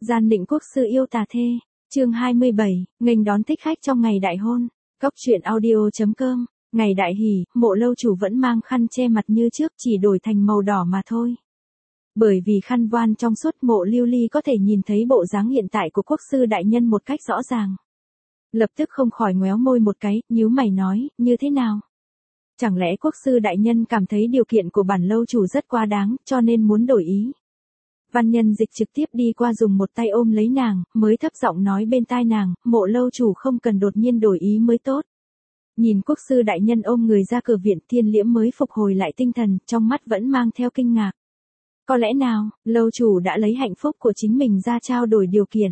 Gian định quốc sư yêu tà thê, chương 27, nghênh đón thích khách trong ngày đại hôn. Cóc truyện audio.com, ngày đại hỷ, Mộ lâu chủ vẫn mang khăn che mặt như trước, chỉ đổi thành màu đỏ mà thôi. Bởi vì khăn voan trong suốt, Mộ Lưu Ly có thể nhìn thấy bộ dáng hiện tại của quốc sư đại nhân một cách rõ ràng. Lập tức không khỏi ngoéo môi một cái, nhíu mày nói, như thế nào? Chẳng lẽ quốc sư đại nhân cảm thấy điều kiện của bản lâu chủ rất quá đáng, cho nên muốn đổi ý? Văn Nhân Dịch trực tiếp đi qua dùng một tay ôm lấy nàng, mới thấp giọng nói bên tai nàng, Mộ lâu chủ không cần đột nhiên đổi ý mới tốt. Nhìn quốc sư đại nhân ôm người ra cửa viện, Thiên Liễm mới phục hồi lại tinh thần, trong mắt vẫn mang theo kinh ngạc. Có lẽ nào, lâu chủ đã lấy hạnh phúc của chính mình ra trao đổi điều kiện.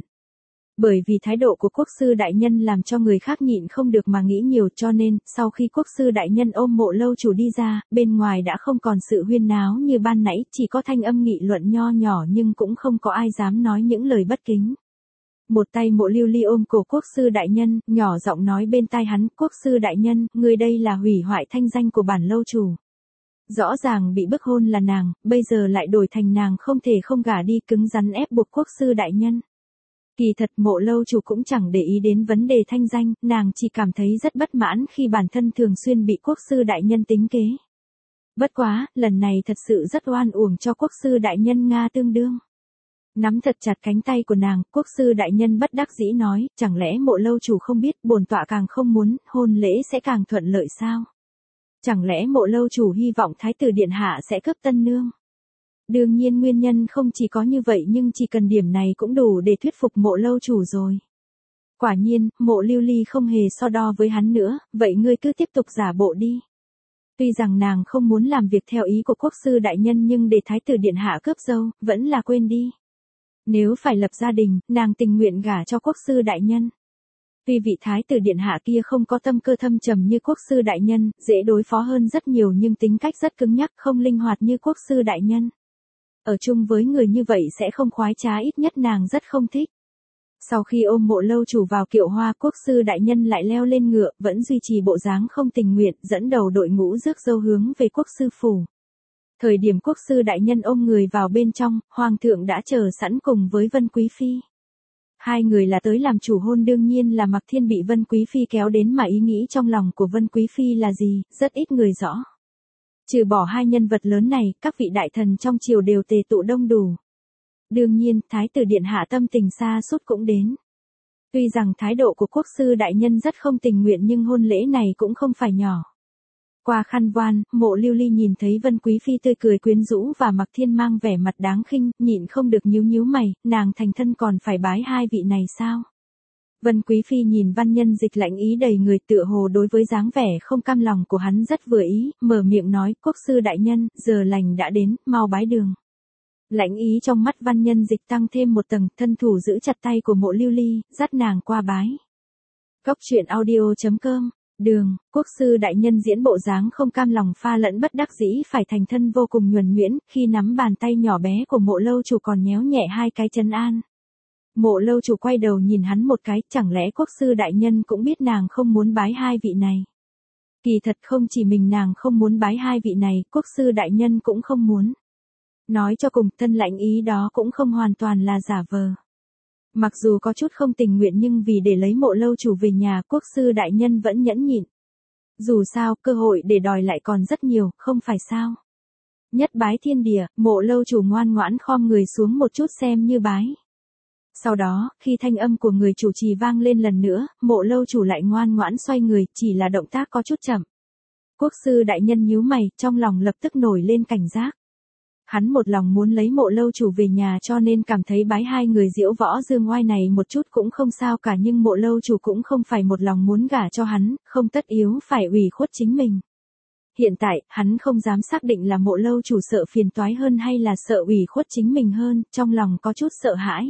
Bởi vì thái độ của quốc sư đại nhân làm cho người khác nhịn không được mà nghĩ nhiều, cho nên, sau khi quốc sư đại nhân ôm Mộ lâu chủ đi ra, bên ngoài đã không còn sự huyên náo như ban nãy, chỉ có thanh âm nghị luận nho nhỏ nhưng cũng không có ai dám nói những lời bất kính. Một tay Mộ Lưu Ly ôm cổ quốc sư đại nhân, nhỏ giọng nói bên tai hắn, quốc sư đại nhân, người đây là hủy hoại thanh danh của bản lâu chủ. Rõ ràng bị bức hôn là nàng, bây giờ lại đổi thành nàng không thể không gả đi, cứng rắn ép buộc quốc sư đại nhân. Kỳ thật Mộ lâu chủ cũng chẳng để ý đến vấn đề thanh danh, nàng chỉ cảm thấy rất bất mãn khi bản thân thường xuyên bị quốc sư đại nhân tính kế. Bất quá, lần này thật sự rất oan uổng cho quốc sư đại nhân Nga tương đương. Nắm thật chặt cánh tay của nàng, quốc sư đại nhân bất đắc dĩ nói, chẳng lẽ Mộ lâu chủ không biết, bổn tọa càng không muốn, hôn lễ sẽ càng thuận lợi sao? Chẳng lẽ Mộ lâu chủ hy vọng thái tử điện hạ sẽ cướp tân nương? Đương nhiên nguyên nhân không chỉ có như vậy, nhưng chỉ cần điểm này cũng đủ để thuyết phục Mộ lâu chủ rồi. Quả nhiên, Mộ Lưu Ly không hề so đo với hắn nữa, vậy ngươi cứ tiếp tục giả bộ đi. Tuy rằng nàng không muốn làm việc theo ý của quốc sư đại nhân, nhưng để thái tử điện hạ cướp dâu, vẫn là quên đi. Nếu phải lập gia đình, nàng tình nguyện gả cho quốc sư đại nhân. Vì vị thái tử điện hạ kia không có tâm cơ thâm trầm như quốc sư đại nhân, dễ đối phó hơn rất nhiều, nhưng tính cách rất cứng nhắc, không linh hoạt như quốc sư đại nhân. Ở chung với người như vậy sẽ không khoái trá, ít nhất nàng rất không thích. Sau khi ôm Mộ lâu chủ vào kiệu hoa, quốc sư đại nhân lại leo lên ngựa, vẫn duy trì bộ dáng không tình nguyện, dẫn đầu đội ngũ rước dâu hướng về quốc sư phủ. Thời điểm quốc sư đại nhân ôm người vào bên trong, hoàng thượng đã chờ sẵn cùng với Vân Quý Phi. Hai người là tới làm chủ hôn, đương nhiên là Mặc Thiên bị Vân Quý Phi kéo đến, mà ý nghĩ trong lòng của Vân Quý Phi là gì, rất ít người rõ. Trừ bỏ hai nhân vật lớn này, các vị đại thần trong triều đều tề tụ đông đủ. Đương nhiên, thái tử điện hạ tâm tình xa sút cũng đến. Tuy rằng thái độ của quốc sư đại nhân rất không tình nguyện, nhưng hôn lễ này cũng không phải nhỏ. Qua khăn voan, Mộ Lưu Ly nhìn thấy Vân Quý Phi tươi cười quyến rũ và Mặc Thiên mang vẻ mặt đáng khinh, nhịn không được nhíu nhíu mày, nàng thành thân còn phải bái hai vị này sao? Vân Quý Phi nhìn Văn Nhân Dịch lạnh ý đầy người, tựa hồ đối với dáng vẻ không cam lòng của hắn rất vừa ý, mở miệng nói, quốc sư đại nhân, giờ lành đã đến, mau bái đường. Lạnh ý trong mắt Văn Nhân Dịch tăng thêm một tầng, thân thủ giữ chặt tay của Mộ Lưu Ly, dắt nàng qua bái. Cóc truyện audio.com. Đường, quốc sư đại nhân diễn bộ dáng không cam lòng pha lẫn bất đắc dĩ phải thành thân vô cùng nhuần nhuyễn, khi nắm bàn tay nhỏ bé của Mộ lâu chủ còn nhéo nhẹ hai cái trấn an. Mộ lâu chủ quay đầu nhìn hắn một cái, chẳng lẽ quốc sư đại nhân cũng biết nàng không muốn bái hai vị này? Kỳ thật không chỉ mình nàng không muốn bái hai vị này, quốc sư đại nhân cũng không muốn. Nói cho cùng, thân lạnh ý đó cũng không hoàn toàn là giả vờ. Mặc dù có chút không tình nguyện, nhưng vì để lấy Mộ lâu chủ về nhà, quốc sư đại nhân vẫn nhẫn nhịn. Dù sao, cơ hội để đòi lại còn rất nhiều, không phải sao? Nhất bái thiên địa, Mộ lâu chủ ngoan ngoãn khom người xuống một chút xem như bái. Sau đó, khi thanh âm của người chủ trì vang lên lần nữa, Mộ lâu chủ lại ngoan ngoãn xoay người, chỉ là động tác có chút chậm. Quốc sư đại nhân nhíu mày, trong lòng lập tức nổi lên cảnh giác. Hắn một lòng muốn lấy Mộ lâu chủ về nhà, cho nên cảm thấy bái hai người diễu võ dương oai này một chút cũng không sao cả, nhưng Mộ lâu chủ cũng không phải một lòng muốn gả cho hắn, không tất yếu phải ủy khuất chính mình. Hiện tại, hắn không dám xác định là Mộ lâu chủ sợ phiền toái hơn hay là sợ ủy khuất chính mình hơn, trong lòng có chút sợ hãi.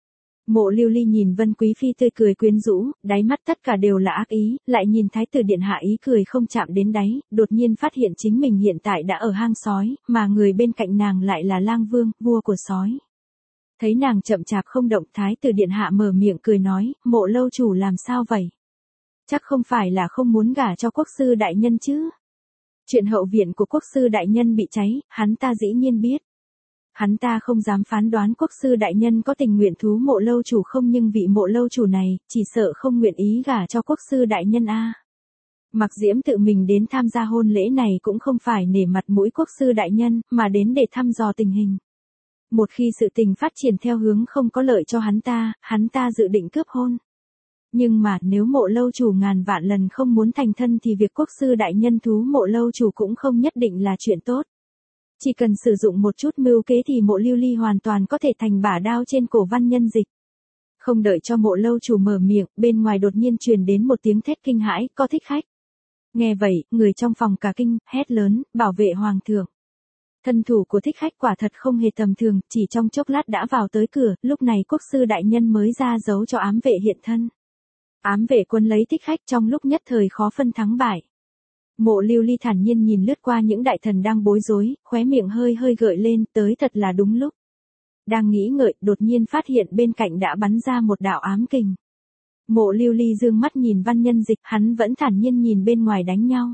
Mộ Lưu Ly nhìn Vân Quý Phi tươi cười quyến rũ, đáy mắt tất cả đều là ác ý, lại nhìn thái tử điện hạ ý cười không chạm đến đáy, đột nhiên phát hiện chính mình hiện tại đã ở hang sói, mà người bên cạnh nàng lại là Lang Vương, vua của sói. Thấy nàng chậm chạp không động, thái tử điện hạ mở miệng cười nói, Mộ lâu chủ làm sao vậy? Chắc không phải là không muốn gả cho quốc sư đại nhân chứ? Chuyện hậu viện của quốc sư đại nhân bị cháy, hắn ta dĩ nhiên biết. Hắn ta không dám phán đoán quốc sư đại nhân có tình nguyện thú mộ lâu chủ không, nhưng vị mộ lâu chủ này, chỉ sợ không nguyện ý gả cho quốc sư đại nhân a. Mặc Diễm tự mình đến tham gia hôn lễ này cũng không phải nể mặt mũi quốc sư đại nhân, mà đến để thăm dò tình hình. Một khi sự tình phát triển theo hướng không có lợi cho hắn ta dự định cướp hôn. Nhưng mà nếu mộ lâu chủ ngàn vạn lần không muốn thành thân thì việc quốc sư đại nhân thú mộ lâu chủ cũng không nhất định là chuyện tốt. Chỉ cần sử dụng một chút mưu kế thì mộ lưu ly hoàn toàn có thể thành bả đao trên cổ Văn Nhân Dịch. Không đợi cho mộ lâu chủ mở miệng, bên ngoài đột nhiên truyền đến một tiếng thét kinh hãi, có thích khách. Nghe vậy, người trong phòng cả kinh, hét lớn, bảo vệ hoàng thượng. Thân thủ của thích khách quả thật không hề tầm thường, chỉ trong chốc lát đã vào tới cửa, lúc này quốc sư đại nhân mới ra dấu cho ám vệ hiện thân. Ám vệ quân lấy thích khách trong lúc nhất thời khó phân thắng bại. Mộ lưu ly thản nhiên nhìn lướt qua những đại thần đang bối rối, khóe miệng hơi hơi gợi lên, tới thật là đúng lúc. Đang nghĩ ngợi, đột nhiên phát hiện bên cạnh đã bắn ra một đạo ám kình. Mộ lưu ly dương mắt nhìn Văn Nhân Dịch, hắn vẫn thản nhiên nhìn bên ngoài đánh nhau.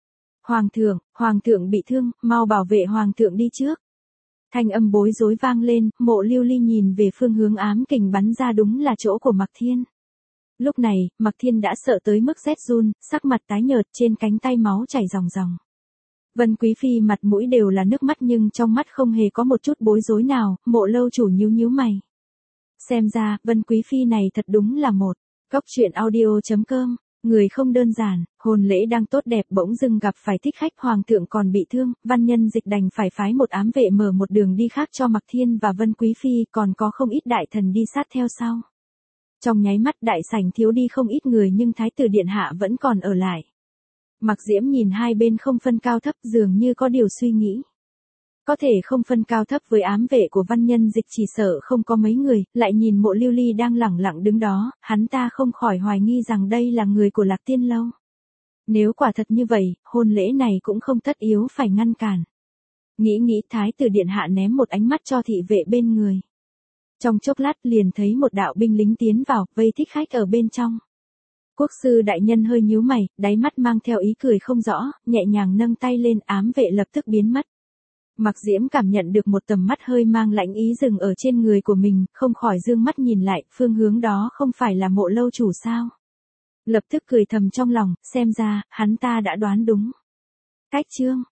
Hoàng thượng bị thương, mau bảo vệ hoàng thượng đi trước. Thanh âm bối rối vang lên, mộ lưu ly nhìn về phương hướng ám kình bắn ra, đúng là chỗ của Mạc Thiên. Lúc này, Mạc Thiên đã sợ tới mức rét run, sắc mặt tái nhợt, trên cánh tay máu chảy ròng ròng. Vân Quý Phi mặt mũi đều là nước mắt nhưng trong mắt không hề có một chút bối rối nào, mộ lâu chủ nhíu nhíu mày. Xem ra, Vân Quý Phi này thật đúng là một góc truyện audio.com. Người không đơn giản, hôn lễ đang tốt đẹp bỗng dưng gặp phải thích khách, hoàng thượng còn bị thương, Văn Nhân Dịch đành phải phái một ám vệ mở một đường đi khác cho Mạc Thiên và Vân Quý Phi, còn có không ít đại thần đi sát theo sau. Trong nháy mắt đại sảnh thiếu đi không ít người nhưng Thái tử điện hạ vẫn còn ở lại. Mạc Diễm nhìn hai bên không phân cao thấp, dường như có điều suy nghĩ. Có thể không phân cao thấp với ám vệ của Văn Nhân Dịch chỉ sợ không có mấy người, lại nhìn mộ lưu ly đang lẳng lặng đứng đó, hắn ta không khỏi hoài nghi rằng đây là người của Lạc Tiên Lâu. Nếu quả thật như vậy, hôn lễ này cũng không tất yếu phải ngăn cản. Nghĩ Thái tử điện hạ ném một ánh mắt cho thị vệ bên người. Trong chốc lát liền thấy một đạo binh lính tiến vào, vây thích khách ở bên trong. Quốc sư đại nhân hơi nhíu mày, đáy mắt mang theo ý cười không rõ, nhẹ nhàng nâng tay lên, ám vệ lập tức biến mất. Mạc Diễm cảm nhận được một tầm mắt hơi mang lãnh ý dừng ở trên người của mình, không khỏi dương mắt nhìn lại, phương hướng đó không phải là mộ lâu chủ sao? Lập tức cười thầm trong lòng, xem ra, hắn ta đã đoán đúng. Cách chương